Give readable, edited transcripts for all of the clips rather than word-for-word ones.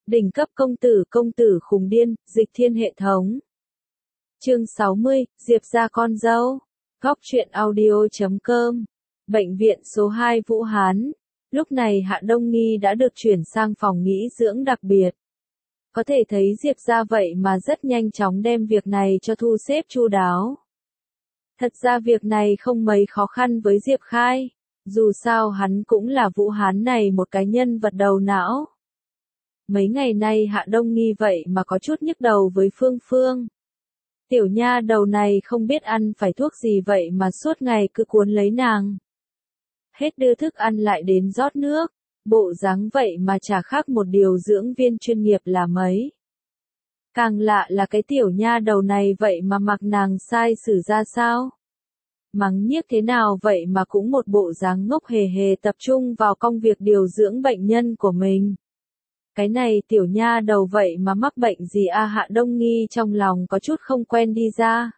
Đỉnh cấp công tử khùng điên, dịch thiên hệ thống. Chương 60, Diệp gia con dâu. Góc truyện audio.com. Bệnh viện số 2 Vũ Hán. Lúc này Hạ Đông Nghi đã được chuyển sang phòng nghỉ dưỡng đặc biệt. Có thể thấy Diệp gia vậy mà rất nhanh chóng đem việc này cho thu xếp chu đáo. Thật ra việc này không mấy khó khăn với Diệp Khai. Dù sao hắn cũng là Vũ Hán này một cái nhân vật đầu não. Mấy ngày nay Hạ Đông Nghi vậy mà có chút nhức đầu với Phương Phương. Tiểu nha đầu này không biết ăn phải thuốc gì vậy mà suốt ngày cứ cuốn lấy nàng. Hết đưa thức ăn lại đến rót nước, bộ dáng vậy mà chả khác một điều dưỡng viên chuyên nghiệp là mấy. Càng lạ là cái tiểu nha đầu này vậy mà mặc nàng sai xử ra sao. Mắng nhiếc thế nào vậy mà cũng một bộ dáng ngốc hề hề tập trung vào công việc điều dưỡng bệnh nhân của mình. Cái này tiểu nha đầu vậy mà mắc bệnh gì a? Hạ Đông Nghi trong lòng có chút không quen đi ra.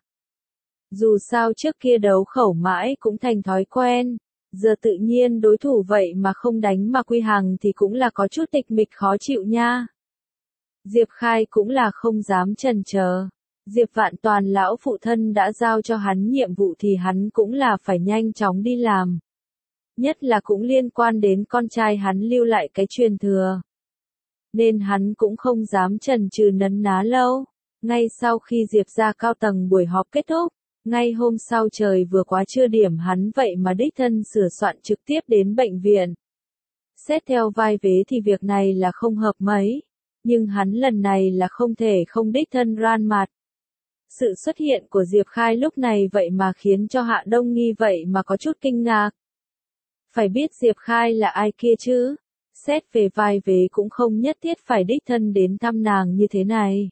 Dù sao trước kia đấu khẩu mãi cũng thành thói quen, giờ tự nhiên đối thủ vậy mà không đánh mà quy hàng thì cũng là có chút tịch mịch khó chịu nha. Diệp Khai cũng là không dám chần chờ. Diệp Vạn Toàn lão phụ thân đã giao cho hắn nhiệm vụ thì hắn cũng là phải nhanh chóng đi làm. Nhất là cũng liên quan đến con trai hắn lưu lại cái truyền thừa. Nên hắn cũng không dám chần chừ nấn ná lâu. Ngay sau khi Diệp gia cao tầng buổi họp kết thúc, ngay hôm sau trời vừa quá trưa điểm hắn vậy mà đích thân sửa soạn trực tiếp đến bệnh viện. Xét theo vai vế thì việc này là không hợp mấy, nhưng hắn lần này là không thể không đích thân ran mặt. Sự xuất hiện của Diệp Khai lúc này vậy mà khiến cho Hạ Đông Nghi vậy mà có chút kinh ngạc. Phải biết Diệp Khai là ai kia chứ? Xét về vai vế cũng không nhất thiết phải đích thân đến thăm nàng như thế này.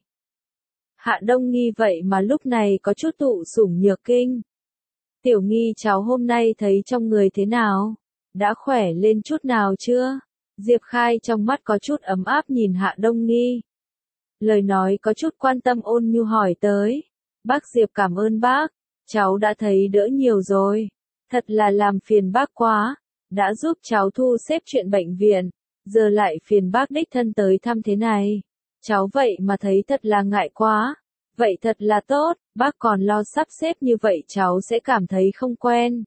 Hạ Đông Nghi vậy mà lúc này có chút tụ sủng nhược kinh. Tiểu Nghi cháu hôm nay thấy trong người thế nào? Đã khỏe lên chút nào chưa? Diệp Khai trong mắt có chút ấm áp nhìn Hạ Đông Nghi. Lời nói có chút quan tâm ôn nhu hỏi tới. Bác Diệp cảm ơn bác, cháu đã thấy đỡ nhiều rồi. Thật là làm phiền bác quá, đã giúp cháu thu xếp chuyện bệnh viện, giờ lại phiền bác đích thân tới thăm thế này. Cháu vậy mà thấy thật là ngại quá. Vậy thật là tốt, bác còn lo sắp xếp như vậy cháu sẽ cảm thấy không quen.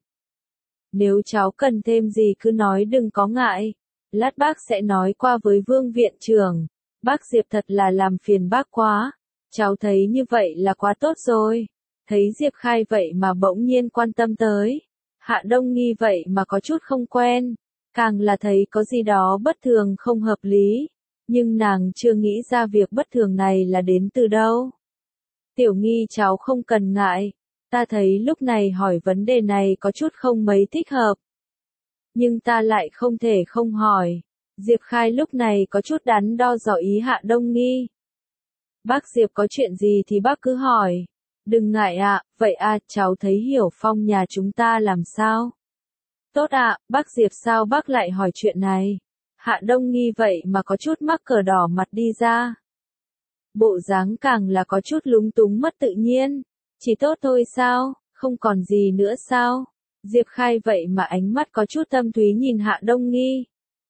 Nếu cháu cần thêm gì cứ nói đừng có ngại. Lát bác sẽ nói qua với Vương viện trưởng. Bác Diệp thật là làm phiền bác quá. Cháu thấy như vậy là quá tốt rồi. Thấy Diệp Khai vậy mà bỗng nhiên quan tâm tới. Hạ Đông Nghi vậy mà có chút không quen. Càng là thấy có gì đó bất thường không hợp lý. Nhưng nàng chưa nghĩ ra việc bất thường này là đến từ đâu. Tiểu Nghi cháu không cần ngại. Ta thấy lúc này hỏi vấn đề này có chút không mấy thích hợp. Nhưng ta lại không thể không hỏi. Diệp Khai lúc này có chút đắn đo dò ý Hạ Đông Nghi. Bác Diệp có chuyện gì thì bác cứ hỏi. Đừng ngại ạ, vậy cháu thấy Hiểu Phong nhà chúng ta làm sao? Tốt ạ, bác Diệp sao bác lại hỏi chuyện này? Hạ Đông Nghi vậy mà có chút mắc cờ đỏ mặt đi ra. Bộ dáng càng là có chút lúng túng mất tự nhiên. Chỉ tốt thôi sao, không còn gì nữa sao? Diệp Khai vậy mà ánh mắt có chút thâm thúy nhìn Hạ Đông Nghi.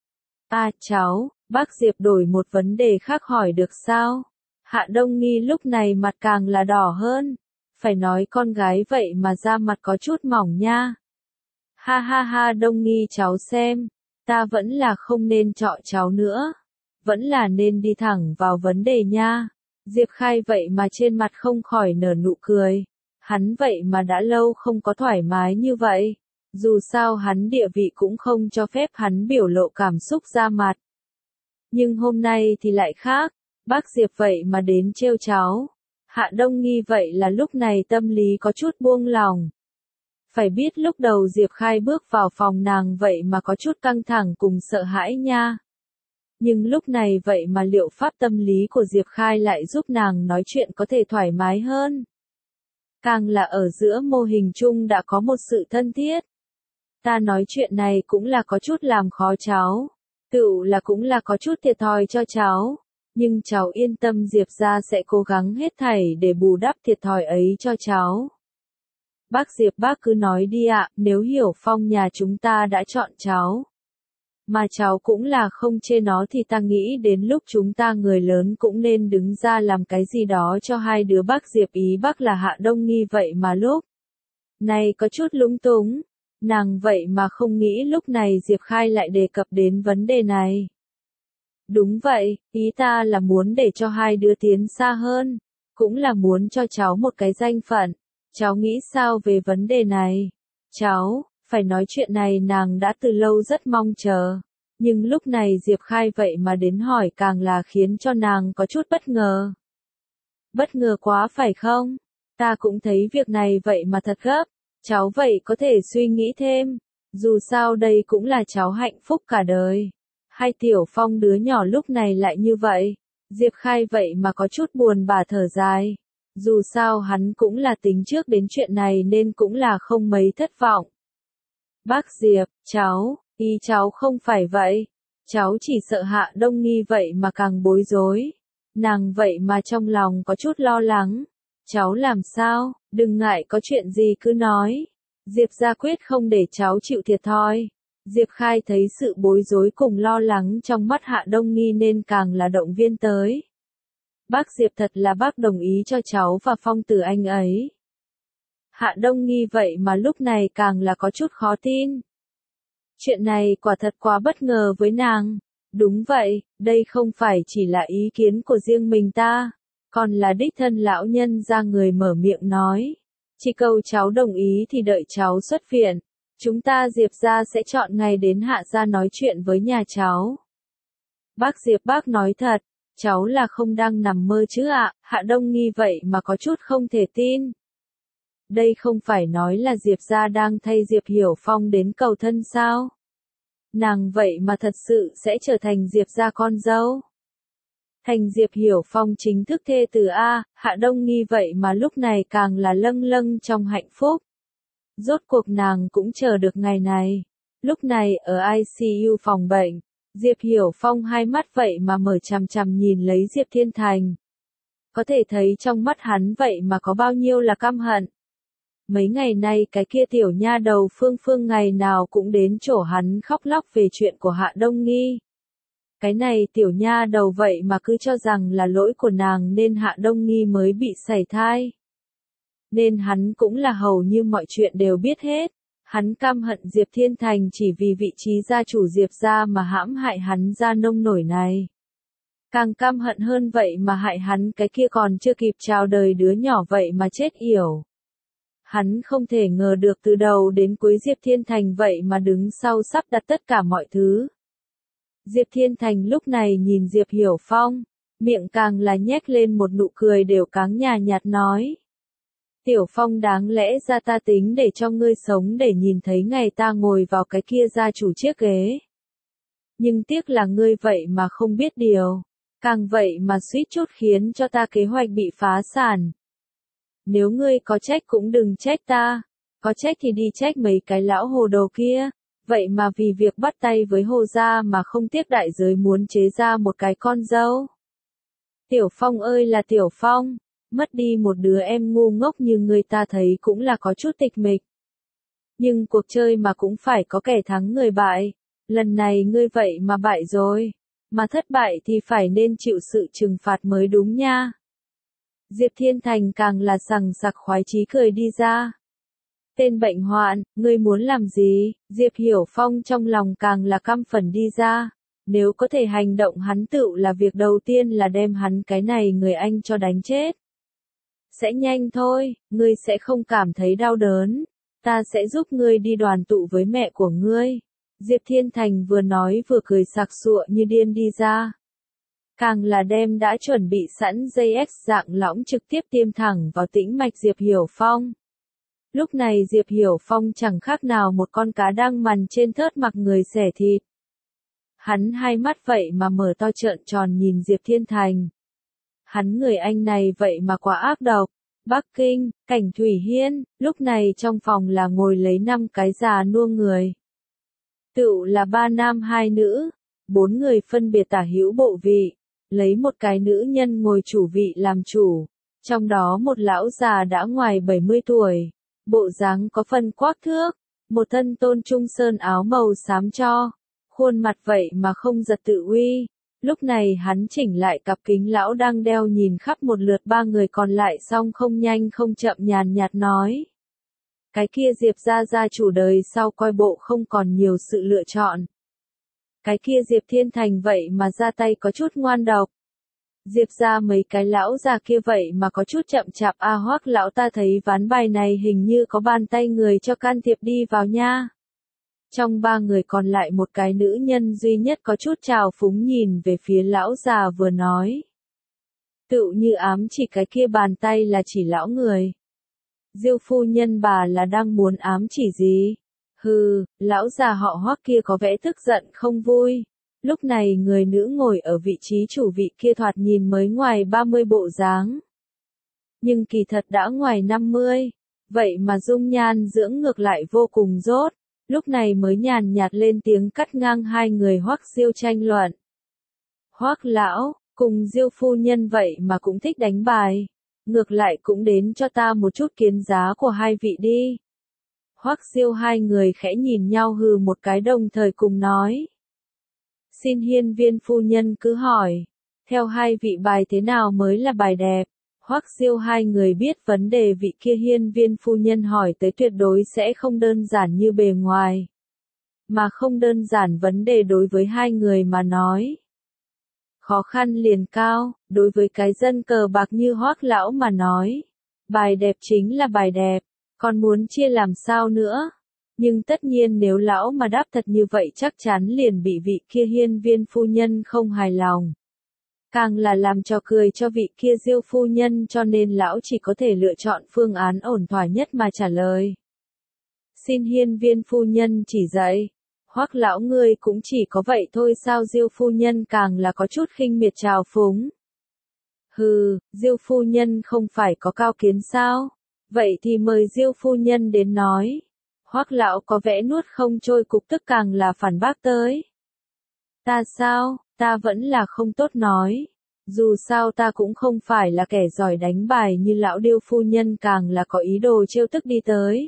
Cháu, bác Diệp đổi một vấn đề khác hỏi được sao? Hạ Đông Nghi lúc này mặt càng là đỏ hơn. Phải nói con gái vậy mà da mặt có chút mỏng nha. Ha ha ha Đông Nghi cháu xem, ta vẫn là không nên chọ cháu nữa. Vẫn là nên đi thẳng vào vấn đề nha. Diệp Khai vậy mà trên mặt không khỏi nở nụ cười. Hắn vậy mà đã lâu không có thoải mái như vậy. Dù sao hắn địa vị cũng không cho phép hắn biểu lộ cảm xúc ra mặt. Nhưng hôm nay thì lại khác. Bác Diệp vậy mà đến trêu cháu. Hạ Đông Nghi vậy là lúc này tâm lý có chút buông lòng. Phải biết lúc đầu Diệp Khai bước vào phòng nàng vậy mà có chút căng thẳng cùng sợ hãi nha. Nhưng lúc này vậy mà liệu pháp tâm lý của Diệp Khai lại giúp nàng nói chuyện có thể thoải mái hơn. Càng là ở giữa mô hình chung đã có một sự thân thiết. Ta nói chuyện này cũng là có chút làm khó cháu. Tựu là cũng là có chút thiệt thòi cho cháu. Nhưng cháu yên tâm Diệp gia sẽ cố gắng hết thảy để bù đắp thiệt thòi ấy cho cháu. Bác Diệp bác cứ nói đi ạ, nếu Hiểu Phong nhà chúng ta đã chọn cháu. Mà cháu cũng là không chê nó thì ta nghĩ đến lúc chúng ta người lớn cũng nên đứng ra làm cái gì đó cho hai đứa bác Diệp ý bác là Hạ Đông Nghi vậy mà lúc này có chút lúng túng. Nàng vậy mà không nghĩ lúc này Diệp Khai lại đề cập đến vấn đề này. Đúng vậy, ý ta là muốn để cho hai đứa tiến xa hơn, cũng là muốn cho cháu một cái danh phận. Cháu nghĩ sao về vấn đề này? Cháu, phải nói chuyện này nàng đã từ lâu rất mong chờ. Nhưng lúc này Diệp Khai vậy mà đến hỏi càng là khiến cho nàng có chút bất ngờ. Bất ngờ quá phải không? Ta cũng thấy việc này vậy mà thật gấp. Cháu vậy có thể suy nghĩ thêm. Dù sao đây cũng là cháu hạnh phúc cả đời. Hai Tiểu Phong đứa nhỏ lúc này lại như vậy. Diệp Khai vậy mà có chút buồn bã thở dài. Dù sao hắn cũng là tính trước đến chuyện này nên cũng là không mấy thất vọng. Bác Diệp, cháu, ý cháu không phải vậy. Cháu chỉ sợ Hạ Đông Nghi vậy mà càng bối rối. Nàng vậy mà trong lòng có chút lo lắng. Cháu làm sao, đừng ngại có chuyện gì cứ nói. Diệp gia quyết không để cháu chịu thiệt thòi. Diệp Khai thấy sự bối rối cùng lo lắng trong mắt Hạ Đông Nghi nên càng là động viên tới. Bác Diệp thật là bác đồng ý cho cháu và Phong Tử anh ấy. Hạ Đông Nghi vậy mà lúc này càng là có chút khó tin. Chuyện này quả thật quá bất ngờ với nàng. Đúng vậy, đây không phải chỉ là ý kiến của riêng mình ta, còn là đích thân lão nhân ra người mở miệng nói. Chỉ cầu cháu đồng ý thì đợi cháu xuất viện. Chúng ta Diệp gia sẽ chọn ngày đến Hạ gia nói chuyện với nhà cháu. Bác Diệp bác nói thật, cháu là không đang nằm mơ chứ ạ? Hạ Đông Nghi vậy mà có chút không thể tin. Đây không phải nói là Diệp gia đang thay Diệp Hiểu Phong đến cầu thân sao? Nàng vậy mà thật sự sẽ trở thành Diệp gia con dâu. Thành Diệp Hiểu Phong chính thức thê tử A, Hạ Đông Nghi vậy mà lúc này càng là lâng lâng trong hạnh phúc. Rốt cuộc nàng cũng chờ được ngày này. Lúc này ở ICU phòng bệnh, Diệp Hiểu Phong hai mắt vậy mà mở chằm chằm nhìn lấy Diệp Thiên Thành. Có thể thấy trong mắt hắn vậy mà có bao nhiêu là căm hận. Mấy ngày nay cái kia tiểu nha đầu Phương Phương ngày nào cũng đến chỗ hắn khóc lóc về chuyện của Hạ Đông Nghi. Cái này tiểu nha đầu vậy mà cứ cho rằng là lỗi của nàng nên Hạ Đông Nghi mới bị sảy thai. Nên hắn cũng là hầu như mọi chuyện đều biết hết. Hắn căm hận Diệp Thiên Thành chỉ vì vị trí gia chủ Diệp gia mà hãm hại hắn ra nông nổi này. Càng căm hận hơn vậy mà hại hắn cái kia còn chưa kịp chào đời đứa nhỏ vậy mà chết yểu. Hắn không thể ngờ được từ đầu đến cuối Diệp Thiên Thành vậy mà đứng sau sắp đặt tất cả mọi thứ. Diệp Thiên Thành lúc này nhìn Diệp Hiểu Phong, miệng càng là nhếch lên một nụ cười đều cáng nhà nhạt nói. Tiểu Phong đáng lẽ ra ta tính để cho ngươi sống để nhìn thấy ngày ta ngồi vào cái kia gia chủ chiếc ghế. Nhưng tiếc là ngươi vậy mà không biết điều, càng vậy mà suýt chút khiến cho ta kế hoạch bị phá sản. Nếu ngươi có trách cũng đừng trách ta, có trách thì đi trách mấy cái lão hồ đồ kia, vậy mà vì việc bắt tay với Hồ gia mà không tiếc đại giới muốn chế ra một cái con dâu. Tiểu Phong ơi là Tiểu Phong, mất đi một đứa em ngu ngốc như người ta thấy cũng là có chút tịch mịch. Nhưng cuộc chơi mà cũng phải có kẻ thắng người bại, lần này ngươi vậy mà bại rồi, mà thất bại thì phải nên chịu sự trừng phạt mới đúng nha. Diệp Thiên Thành càng là sằng sặc khoái chí cười đi ra. Tên bệnh hoạn, ngươi muốn làm gì? Diệp Hiểu Phong trong lòng càng là căm phẫn đi ra. Nếu có thể hành động hắn tựu là việc đầu tiên là đem hắn cái này người anh cho đánh chết. Sẽ nhanh thôi, ngươi sẽ không cảm thấy đau đớn. Ta sẽ giúp ngươi đi đoàn tụ với mẹ của ngươi. Diệp Thiên Thành vừa nói vừa cười sặc sụa như điên đi ra. Càng là đem đã chuẩn bị sẵn dây X dạng lõng trực tiếp tiêm thẳng vào tĩnh mạch Diệp Hiểu Phong. Lúc này Diệp Hiểu Phong chẳng khác nào một con cá đang mằn trên thớt mặc người xẻ thịt. Hắn hai mắt vậy mà mở to trợn tròn nhìn Diệp Thiên Thành. Hắn người anh này vậy mà quá ác độc. Bắc Kinh, cảnh Thủy Hiên, lúc này trong phòng là ngồi lấy 5 cái già nua người. Tựu là 3 nam 2 nữ, 4 người phân biệt tả hữu bộ vị, lấy một cái nữ nhân ngồi chủ vị làm chủ. Trong đó một lão già đã ngoài 70 tuổi, bộ dáng có phần quắc thước, một thân tôn trung sơn áo màu xám cho, khuôn mặt vậy mà không giật tự uy. Lúc này hắn chỉnh lại cặp kính lão đang đeo nhìn khắp một lượt ba người còn lại xong không nhanh không chậm nhàn nhạt nói. Cái kia Diệp gia chủ đời sau coi bộ không còn nhiều sự lựa chọn. Cái kia Diệp Thiên Thành vậy mà ra tay có chút ngoan độc. Diệp ra mấy cái lão già kia vậy mà có chút chậm chạp Hoắc lão ta thấy ván bài này hình như có bàn tay người cho can thiệp đi vào nha. Trong ba người còn lại một cái nữ nhân duy nhất có chút trào phúng nhìn về phía lão già vừa nói. Tựu như ám chỉ cái kia bàn tay là chỉ lão người. Diêu phu nhân bà là đang muốn ám chỉ gì? Hừ, lão già họ Hoắc kia có vẻ tức giận không vui. Lúc này người nữ ngồi ở vị trí chủ vị kia thoạt nhìn mới ngoài 30 bộ dáng. Nhưng kỳ thật đã ngoài 50. Vậy mà dung nhan dưỡng ngược lại vô cùng rốt. Lúc này mới nhàn nhạt lên tiếng cắt ngang hai người Hoắc Diêu tranh luận. Hoắc lão, cùng Diêu phu nhân vậy mà cũng thích đánh bài. Ngược lại cũng đến cho ta một chút kiến giá của hai vị đi. Hoắc Diêu hai người khẽ nhìn nhau hừ một cái đồng thời cùng nói. Xin hiên viên phu nhân cứ hỏi. Theo hai vị bài thế nào mới là bài đẹp? Hoắc Diêu hai người biết vấn đề vị kia hiên viên phu nhân hỏi tới tuyệt đối sẽ không đơn giản như bề ngoài. Mà không đơn giản vấn đề đối với hai người mà nói. Khó khăn liền cao, đối với cái dân cờ bạc như Hoắc lão mà nói. Bài đẹp chính là bài đẹp, còn muốn chia làm sao nữa? Nhưng tất nhiên nếu lão mà đáp thật như vậy chắc chắn liền bị vị kia hiên viên phu nhân không hài lòng. Càng là làm trò cười cho vị kia Diêu phu nhân cho nên lão chỉ có thể lựa chọn phương án ổn thỏa nhất mà trả lời. Xin hiên viên phu nhân chỉ dạy. Hoắc lão ngươi cũng chỉ có vậy thôi sao? Diêu phu nhân càng là có chút khinh miệt trào phúng. Hừ, Diêu phu nhân không phải có cao kiến sao? Vậy thì mời Diêu phu nhân đến nói. Hoắc lão có vẻ nuốt không trôi cục tức càng là phản bác tới. Ta sao, ta vẫn là không tốt nói. Dù sao ta cũng không phải là kẻ giỏi đánh bài như lão Diêu phu nhân càng là có ý đồ trêu tức đi tới.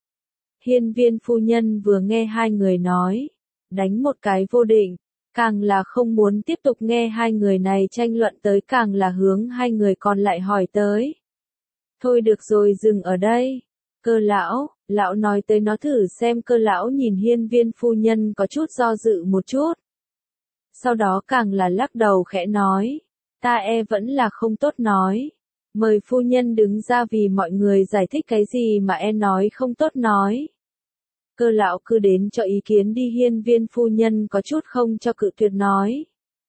Hiên viên phu nhân vừa nghe hai người nói, đánh một cái vô định, càng là không muốn tiếp tục nghe hai người này tranh luận tới càng là hướng hai người còn lại hỏi tới. Thôi được rồi dừng ở đây. Cơ lão nói tới nó thử xem. Cơ lão nhìn hiên viên phu nhân có chút do dự một chút. Sau đó càng là lắc đầu khẽ nói, ta vẫn là không tốt nói. Mời phu nhân đứng ra vì mọi người giải thích cái gì mà nói không tốt nói. Cơ lão cứ đến cho ý kiến đi. Hiên viên phu nhân có chút không cho cự tuyệt nói.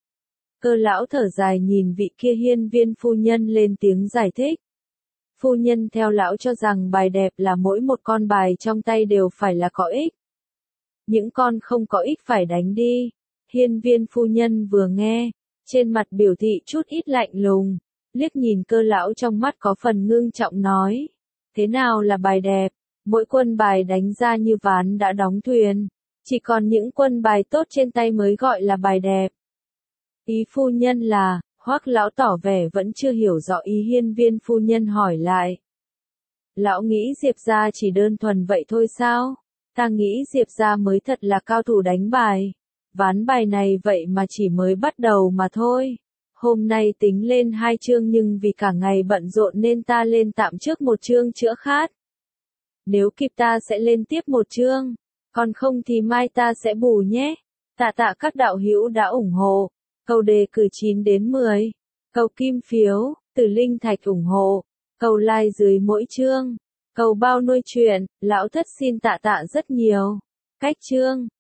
Cơ lão thở dài nhìn vị kia hiên viên phu nhân lên tiếng giải thích. Phu nhân theo lão cho rằng bài đẹp là mỗi một con bài trong tay đều phải là có ích. Những con không có ích phải đánh đi. Hiên viên phu nhân vừa nghe, trên mặt biểu thị chút ít lạnh lùng, liếc nhìn cơ lão trong mắt có phần ngưng trọng nói. Thế nào là bài đẹp? Mỗi quân bài đánh ra như ván đã đóng thuyền. Chỉ còn những quân bài tốt trên tay mới gọi là bài đẹp. Ý phu nhân là, Hoắc lão tỏ vẻ vẫn chưa hiểu rõ ý. Hiên viên phu nhân hỏi lại. Lão nghĩ Diệp gia chỉ đơn thuần vậy thôi sao? Ta nghĩ Diệp gia mới thật là cao thủ đánh bài. Ván bài này vậy mà chỉ mới bắt đầu mà thôi. Hôm nay tính lên 2 chương nhưng vì cả ngày bận rộn nên ta lên tạm trước một chương chữa khát. Nếu kịp ta sẽ lên tiếp một chương, còn không thì mai ta sẽ bù nhé. Tạ các đạo hữu đã ủng hộ. Cầu đề cử 9 đến 10. Cầu kim phiếu, từ linh thạch ủng hộ. Cầu like dưới mỗi chương. Cầu bao nuôi chuyện, lão thất xin tạ rất nhiều. Cách chương.